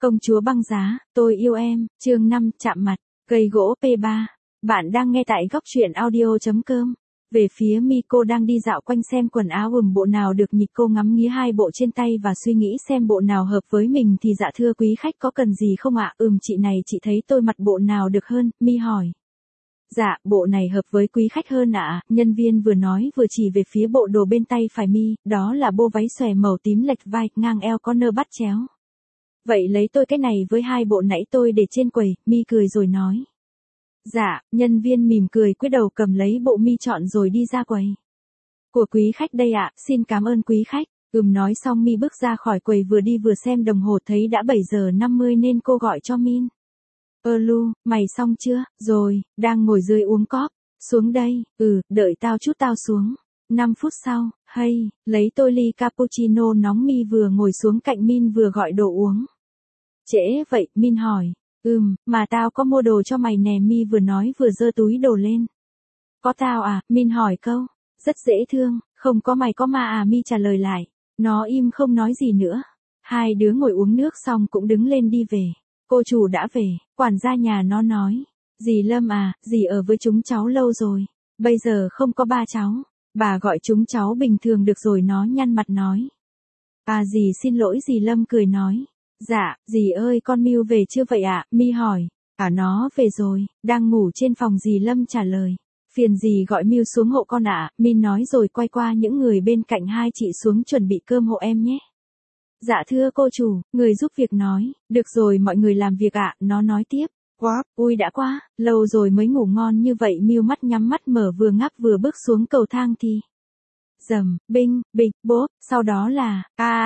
Công chúa băng giá, tôi yêu em, chương 5, chạm mặt, cây gỗ P3. Bạn đang nghe tại góc truyện audio.com. Về phía Miko đang đi dạo quanh xem quần áo bộ nào được nhịp, cô ngắm nghía hai bộ trên tay và suy nghĩ xem bộ nào hợp với mình thì dạ thưa quý khách có cần gì không ạ? Chị này chị thấy tôi mặc bộ nào được hơn, Mi hỏi. Dạ, bộ này hợp với quý khách hơn ạ, nhân viên vừa nói vừa chỉ về phía bộ đồ bên tay phải Mi, đó là bộ váy xòe màu tím lệch vai, ngang eo có nơ bắt chéo. Vậy lấy tôi cái này với hai bộ nãy tôi để trên quầy, Mi cười rồi nói. Dạ, nhân viên mỉm cười cúi đầu cầm lấy bộ Mi chọn rồi đi ra quầy. Của quý khách đây ạ, xin cảm ơn quý khách. Nói xong Mi bước ra khỏi quầy, vừa đi vừa xem đồng hồ thấy đã 7 giờ 50 nên cô gọi cho Min. Lu, mày xong chưa? Rồi, đang ngồi dưới uống cóp. Xuống đây, đợi tao chút tao xuống. 5 phút sau, hey, lấy tôi ly cappuccino nóng. Mi vừa ngồi xuống cạnh Min vừa gọi đồ uống. Trễ vậy, Min hỏi. Mà tao có mua đồ cho mày nè, Mi vừa nói vừa giơ túi đồ lên. Có tao à? Min hỏi câu. Rất dễ thương, không có mày có ma à? Mi trả lời lại. Nó im không nói gì nữa. Hai đứa ngồi uống nước xong cũng đứng lên đi về. Cô chủ đã về, quản gia nhà nó nói. Dì Lâm à, dì ở với chúng cháu lâu rồi. Bây giờ không có ba cháu. Bà gọi chúng cháu bình thường được rồi, nó nhăn mặt nói. À dì xin lỗi, dì Lâm cười nói. Dạ, dì ơi con Miu về chưa vậy ạ? Mi hỏi. Nó về rồi, đang ngủ trên phòng, dì Lâm trả lời. Phiền dì gọi Miu xuống hộ con ạ, Min nói rồi quay qua những người bên cạnh. Hai chị xuống chuẩn bị cơm hộ em nhé. Dạ thưa cô chủ, người giúp việc nói. Được rồi mọi người làm việc ạ, nó nói tiếp. Wow, ui đã quá, lâu rồi mới ngủ ngon như vậy. Miu mắt nhắm mắt mở vừa ngáp vừa bước xuống cầu thang thì dầm, binh, bịch, bốp, sau đó là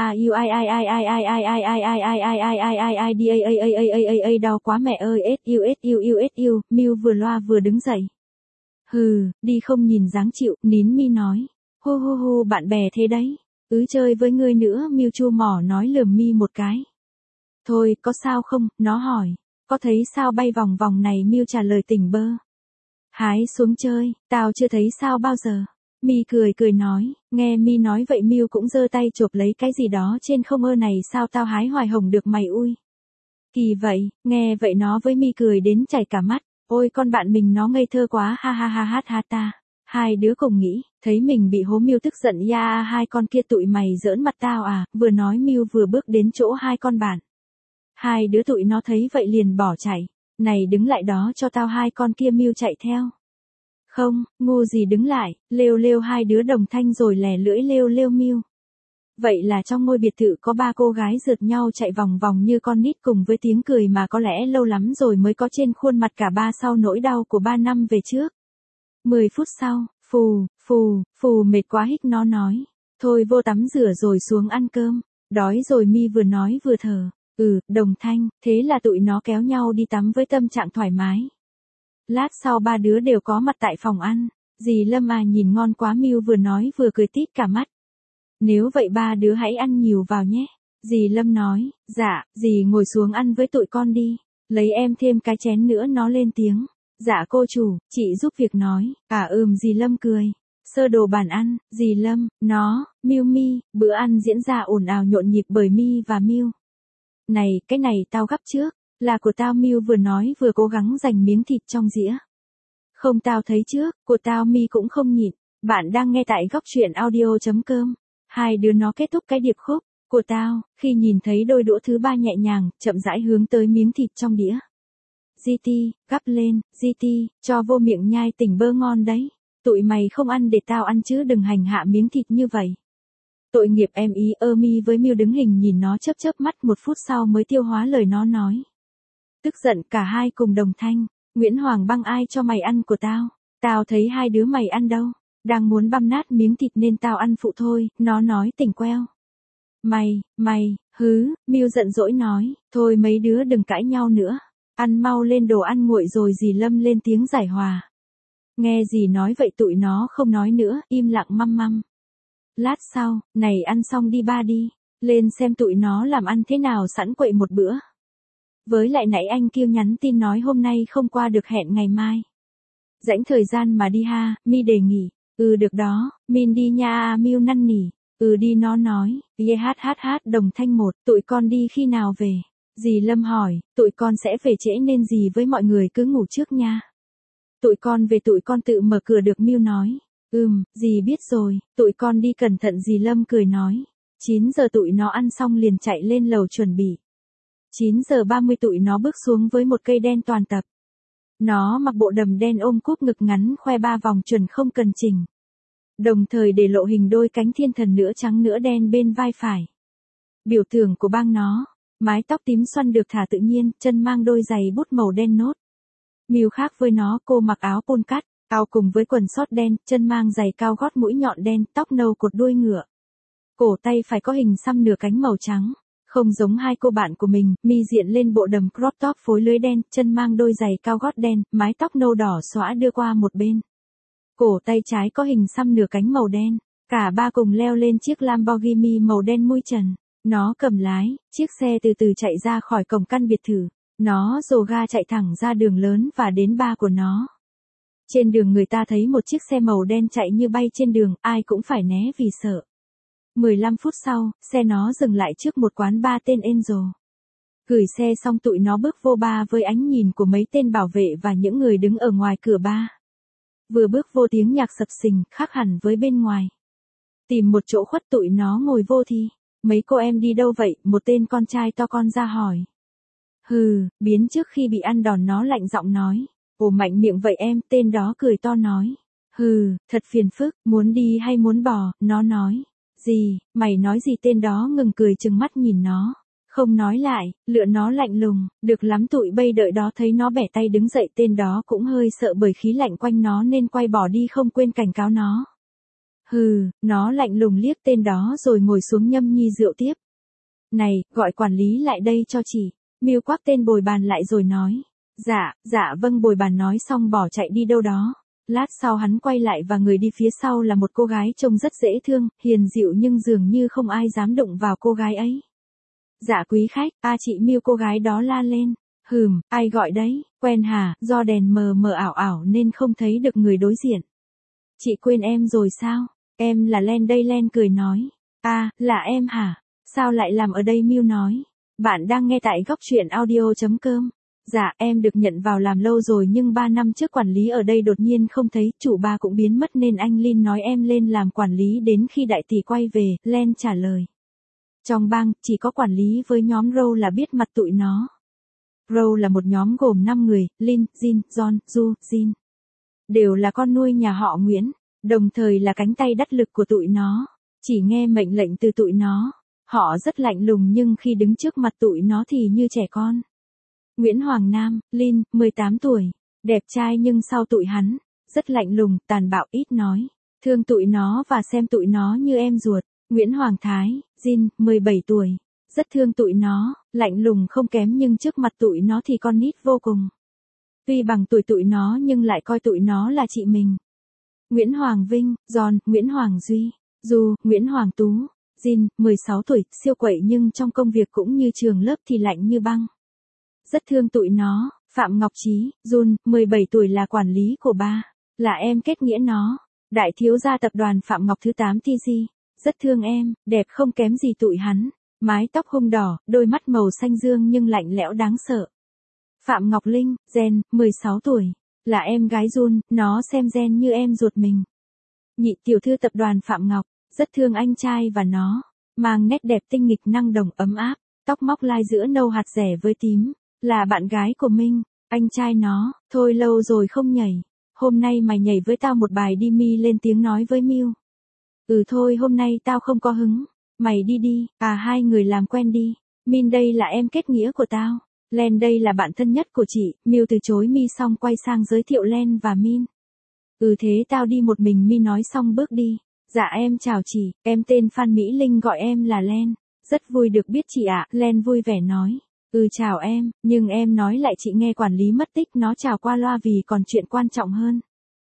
đau quá mẹ ơi, Miu vừa loa vừa đứng dậy. Hừ, đi không nhìn dáng chịu, nín. Mi nói. Hu bạn bè thế đấy. Chơi với ngươi nữa, Miu chu mỏ nói lườm Mi một cái. Thôi, có sao không? Nó hỏi. Có thấy sao bay vòng vòng này? Miu trả lời tỉnh bơ. Hái xuống chơi, tao chưa thấy sao bao giờ. Mi cười nói. Nghe Mi nói vậy Miu cũng giơ tay chộp lấy cái gì đó trên không. Này sao tao hái hoài hồng được mày ui. Kỳ vậy, nghe vậy nó với Mi cười đến chảy cả mắt. Ôi con bạn mình nó ngây thơ quá, ha ta. Hai đứa cùng nghĩ, thấy mình bị hố. Miu tức giận. Ya, hai con kia tụi mày giỡn mặt tao à? Vừa nói Miu vừa bước đến chỗ hai con bạn. Hai đứa tụi nó thấy vậy liền bỏ chạy. Này đứng lại đó cho tao, hai con kia. Miu chạy theo. Không, ngu gì đứng lại, lêu hai đứa đồng thanh rồi lè lưỡi lêu Miu. Vậy là trong ngôi biệt thự có ba cô gái rượt nhau chạy vòng vòng như con nít, cùng với tiếng cười mà có lẽ lâu lắm rồi mới có trên khuôn mặt cả ba sau nỗi đau của 3 năm về trước. 10 phút sau, phù mệt quá hít. Nó nói. Thôi vô tắm rửa rồi xuống ăn cơm. Đói rồi. Mi vừa nói vừa thở. Đồng thanh, thế là tụi nó kéo nhau đi tắm với tâm trạng thoải mái. Lát sau ba đứa đều có mặt tại phòng ăn. Dì Lâm à, nhìn ngon quá, Miu vừa nói vừa cười tít cả mắt. Nếu vậy ba đứa hãy ăn nhiều vào nhé. Dì Lâm nói. Dạ, dì ngồi xuống ăn với tụi con đi. Lấy em thêm cái chén nữa, nó lên tiếng. Dạ cô chủ, chị giúp việc nói. Dì Lâm cười. Sơ đồ bàn ăn, dì Lâm, nó, Miu Mi, bữa ăn diễn ra ồn ào nhộn nhịp bởi Mi và Miu. Này, cái này tao gắp trước, là của tao, Miu vừa nói vừa cố gắng giành miếng thịt trong dĩa. Không, tao thấy trước, của tao. Mi cũng không nhịn. Bạn đang nghe tại góc truyện audio.com. Hai đứa nó kết thúc cái điệp khúc, của tao, khi nhìn thấy đôi đũa thứ ba nhẹ nhàng, chậm rãi hướng tới miếng thịt trong đĩa. GT, gắp lên, GT, cho vô miệng nhai tỉnh bơ ngon đấy. Tụi mày không ăn để tao ăn chứ đừng hành hạ miếng thịt như vậy. Tội nghiệp em ý. Mi với Miu đứng hình nhìn nó chớp mắt. 1 phút sau mới tiêu hóa lời nó nói. Tức giận cả hai cùng đồng thanh. Nguyễn Hoàng Băng, ai cho mày ăn của tao? Tao thấy hai đứa mày ăn đâu. Đang muốn băm nát miếng thịt nên tao ăn phụ thôi, nó nói tỉnh queo. Mày, Miu giận dỗi nói. Thôi mấy đứa đừng cãi nhau nữa. Ăn mau lên, đồ ăn nguội rồi. Dì Lâm lên tiếng giải hòa. Nghe dì nói vậy tụi nó không nói nữa, im lặng măm. Lát sau, này ăn xong đi ba đi. Lên xem tụi nó làm ăn thế nào, sẵn quậy một bữa. Với lại nãy anh kêu nhắn tin nói hôm nay không qua được, hẹn ngày mai. Rảnh thời gian mà đi ha, Mi đề nghị. Được đó, Min đi nha. Miu năn nỉ. Đi, nó nói. Hát đồng thanh một. Tụi con đi khi nào về? Dì Lâm hỏi, tụi con sẽ về trễ nên dì với mọi người cứ ngủ trước nha. Tụi con về tụi con tự mở cửa được, Miu nói. Dì biết rồi, tụi con đi cẩn thận, dì Lâm cười nói. 9 giờ tụi nó ăn xong liền chạy lên lầu chuẩn bị. 9 giờ 30 tụi nó bước xuống với một cây đen toàn tập. Nó mặc bộ đầm đen ôm cúp ngực ngắn khoe 3 vòng chuẩn không cần chỉnh. Đồng thời để lộ hình đôi cánh thiên thần nửa trắng nửa đen bên vai phải. Biểu tượng của bang nó, mái tóc tím xoăn được thả tự nhiên, chân mang đôi giày bút màu đen nốt. Miu khác với nó, cô mặc áo polka, áo cùng với quần sót đen, chân mang giày cao gót mũi nhọn đen, tóc nâu cột đuôi ngựa. Cổ tay phải có hình xăm nửa cánh màu trắng. Không giống hai cô bạn của mình, mi diện lên bộ đầm crop top phối lưới đen, chân mang đôi giày cao gót đen, mái tóc nâu đỏ xõa đưa qua một bên. Cổ tay trái có hình xăm nửa cánh màu đen. Cả ba cùng leo lên chiếc Lamborghini màu đen mui trần. Nó cầm lái, chiếc xe từ từ chạy ra khỏi cổng căn biệt thự. Nó dồ ga chạy thẳng ra đường lớn và đến ba của nó. Trên đường người ta thấy một chiếc xe màu đen chạy như bay trên đường, ai cũng phải né vì sợ. 15 phút sau, xe nó dừng lại trước một quán bar tên Angel. Gửi xe xong tụi nó bước vô bar với ánh nhìn của mấy tên bảo vệ và những người đứng ở ngoài cửa bar. Vừa bước vô tiếng nhạc sập sình, khác hẳn với bên ngoài. Tìm một chỗ khuất tụi nó ngồi vô thì, mấy cô em đi đâu vậy, một tên con trai to con ra hỏi. Biến trước khi bị ăn đòn, nó lạnh giọng nói. Ồ, mạnh miệng vậy em, tên đó cười to nói. Thật phiền phức, muốn đi hay muốn bỏ, nó nói. Gì, mày nói gì, tên đó ngừng cười trừng mắt nhìn nó. Không nói lại, lựa nó lạnh lùng, được lắm tụi bây đợi đó thấy nó bẻ tay đứng dậy, tên đó cũng hơi sợ bởi khí lạnh quanh nó nên quay bỏ đi không quên cảnh cáo nó. Nó lạnh lùng liếc tên đó rồi ngồi xuống nhâm nhi rượu tiếp. Này, gọi quản lý lại đây cho chị. Miu quắc tên bồi bàn lại rồi nói. Dạ vâng, bồi bàn nói xong bỏ chạy đi đâu đó. Lát sau hắn quay lại và người đi phía sau là một cô gái trông rất dễ thương, hiền dịu nhưng dường như không ai dám đụng vào cô gái ấy. Dạ quý khách, chị Miu, cô gái đó la lên. Ai gọi đấy, quen hả, do đèn mờ mờ ảo ảo nên không thấy được người đối diện. Chị quên em rồi sao? Em là Len đây, Len cười nói. Là em hả? Sao lại làm ở đây, Miu nói. Bạn đang nghe tại góc truyện audio.com. Dạ, em được nhận vào làm lâu rồi nhưng 3 năm trước quản lý ở đây đột nhiên không thấy, chủ ba cũng biến mất nên anh Lin nói em lên làm quản lý đến khi đại tỷ quay về, Len trả lời. Trong bang, chỉ có quản lý với nhóm Row là biết mặt tụi nó. Row là một nhóm gồm 5 người, Lin, Jin, John, Ju, Jin. Đều là con nuôi nhà họ Nguyễn, đồng thời là cánh tay đắc lực của tụi nó. Chỉ nghe mệnh lệnh từ tụi nó. Họ rất lạnh lùng nhưng khi đứng trước mặt tụi nó thì như trẻ con. Nguyễn Hoàng Nam, Lin, 18 tuổi. Đẹp trai nhưng sau tụi hắn. Rất lạnh lùng, tàn bạo, ít nói. Thương tụi nó và xem tụi nó như em ruột. Nguyễn Hoàng Thái, Jin, 17 tuổi. Rất thương tụi nó, lạnh lùng không kém nhưng trước mặt tụi nó thì con nít vô cùng. Tuy bằng tuổi tụi nó nhưng lại coi tụi nó là chị mình. Nguyễn Hoàng Vinh, John, Nguyễn Hoàng Duy, Du, Nguyễn Hoàng Tú. Jin, 16 tuổi, siêu quậy nhưng trong công việc cũng như trường lớp thì lạnh như băng. Rất thương tụi nó. Phạm Ngọc Trí, Jun, 17 tuổi là quản lý của ba. Là em kết nghĩa nó. Đại thiếu gia tập đoàn Phạm Ngọc thứ 8 TG. Rất thương em, đẹp không kém gì tụi hắn. Mái tóc hung đỏ, đôi mắt màu xanh dương nhưng lạnh lẽo đáng sợ. Phạm Ngọc Linh, Gen, 16 tuổi. Là em gái Jun, nó xem Gen như em ruột mình. Nhị tiểu thư tập đoàn Phạm Ngọc. Rất thương anh trai và nó. Mang nét đẹp tinh nghịch năng động ấm áp. Tóc móc lai giữa nâu hạt rẻ với tím. Là bạn gái của Minh. Anh trai nó. Thôi lâu rồi không nhảy. Hôm nay mày nhảy với tao một bài đi, Mi lên tiếng nói với Miu. Thôi hôm nay tao không có hứng. Mày đi đi. Hai người làm quen đi. Min đây là em kết nghĩa của tao. Len đây là bạn thân nhất của chị. Miu từ chối Mi xong quay sang giới thiệu Len và Min. Thế tao đi một mình, Mi nói xong bước đi. Dạ em chào chị, em tên Phan Mỹ Linh, gọi em là Len. Rất vui được biết chị ạ, Len vui vẻ nói. Chào em, nhưng em nói lại chị nghe quản lý mất tích, nó chào qua loa vì còn chuyện quan trọng hơn.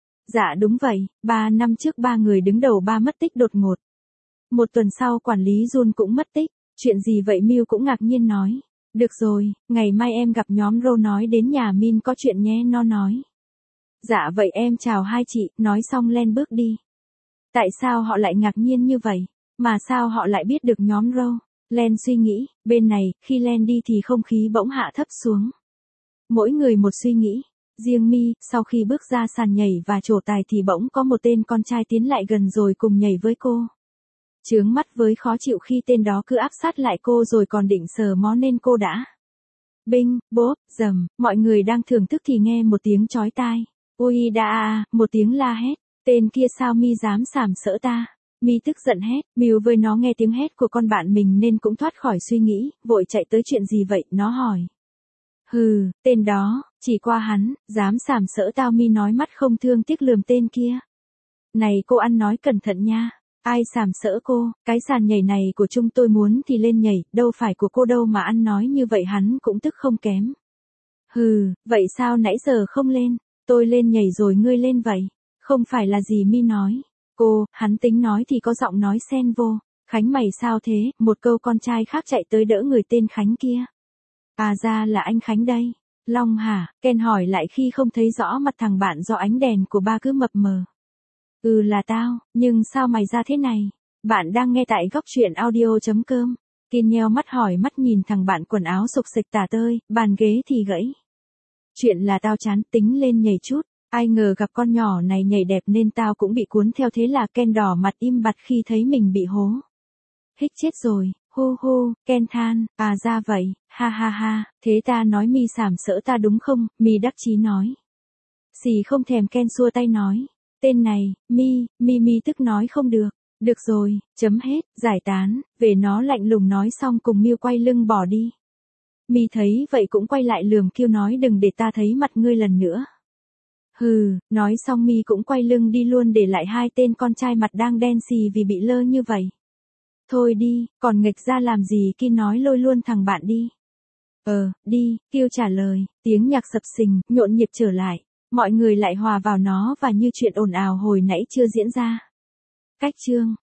Dạ đúng vậy, 3 năm trước 3 người đứng đầu ba mất tích đột ngột. Một tuần sau quản lý Jun cũng mất tích. Chuyện gì vậy, Miu cũng ngạc nhiên nói. Được rồi, ngày mai em gặp nhóm Ro nói đến nhà Min có chuyện nhé, nó nói. Dạ vậy em chào hai chị, nói xong Len bước đi. Tại sao họ lại ngạc nhiên như vậy? Mà sao họ lại biết được nhóm Ro? Len suy nghĩ, bên này, khi Len đi thì không khí bỗng hạ thấp xuống. Mỗi người một suy nghĩ. Riêng Mi, sau khi bước ra sàn nhảy và trổ tài thì bỗng có một tên con trai tiến lại gần rồi cùng nhảy với cô. Chướng mắt với khó chịu khi tên đó cứ áp sát lại cô rồi còn định sờ mó nên cô đã. Binh, bốp, dầm, mọi người đang thưởng thức thì nghe một tiếng chói tai. Ôi đà, một tiếng la hét. Tên kia sao Mi dám sàm sỡ ta? Mi tức giận hét, Miu với nó nghe tiếng hét của con bạn mình nên cũng thoát khỏi suy nghĩ, vội chạy tới chuyện gì vậy, nó hỏi. Hừ, tên đó, chỉ qua hắn, dám sàm sỡ tao. Mi nói mắt không thương tiếc lườm tên kia. Này cô ăn nói cẩn thận nha. Ai sàm sỡ cô, cái sàn nhảy này của chúng tôi muốn thì lên nhảy, đâu phải của cô đâu mà ăn nói như vậy. Hắn cũng tức không kém. Hừ, vậy sao nãy giờ không lên? Tôi lên nhảy rồi ngươi lên vậy. Không phải là gì Mi nói. Cô, hắn tính nói thì có giọng nói xen vô. Khánh mày sao thế? Một câu con trai khác chạy tới đỡ người tên Khánh kia. À ra là anh Khánh đây. Long hả? Ken hỏi lại khi không thấy rõ mặt thằng bạn do ánh đèn của ba cứ mập mờ. Ừ là tao, nhưng sao mày ra thế này? Bạn đang nghe tại góc truyện audio.com. Kiên nheo mắt hỏi mắt nhìn thằng bạn quần áo xộc xịch tả tơi, bàn ghế thì gãy. Chuyện là tao chán tính lên nhảy chút. Ai ngờ gặp con nhỏ này nhảy đẹp nên tao cũng bị cuốn theo, thế là Ken đỏ mặt im bặt khi thấy mình bị hố. Hích chết rồi, hô hô, Ken than, à ra vậy, ha ha ha, thế ta nói Mi sàm sỡ ta đúng không? Mi đắc chí nói. Xì không thèm. Ken xua tay nói. Tên này, Mi tức nói không được. Được rồi, chấm hết, giải tán, về. Nó lạnh lùng nói xong cùng Miu quay lưng bỏ đi. Mi thấy vậy cũng quay lại lườm kêu nói đừng để ta thấy mặt ngươi lần nữa. Hừ, nói xong Mi cũng quay lưng đi luôn để lại hai tên con trai mặt đang đen xì vì bị lơ như vậy. Thôi đi, còn nghịch ra làm gì kia, nói lôi luôn thằng bạn đi. Đi, kêu trả lời, tiếng nhạc sập sình, nhộn nhịp trở lại. Mọi người lại hòa vào nó và như chuyện ồn ào hồi nãy chưa diễn ra. Cách chương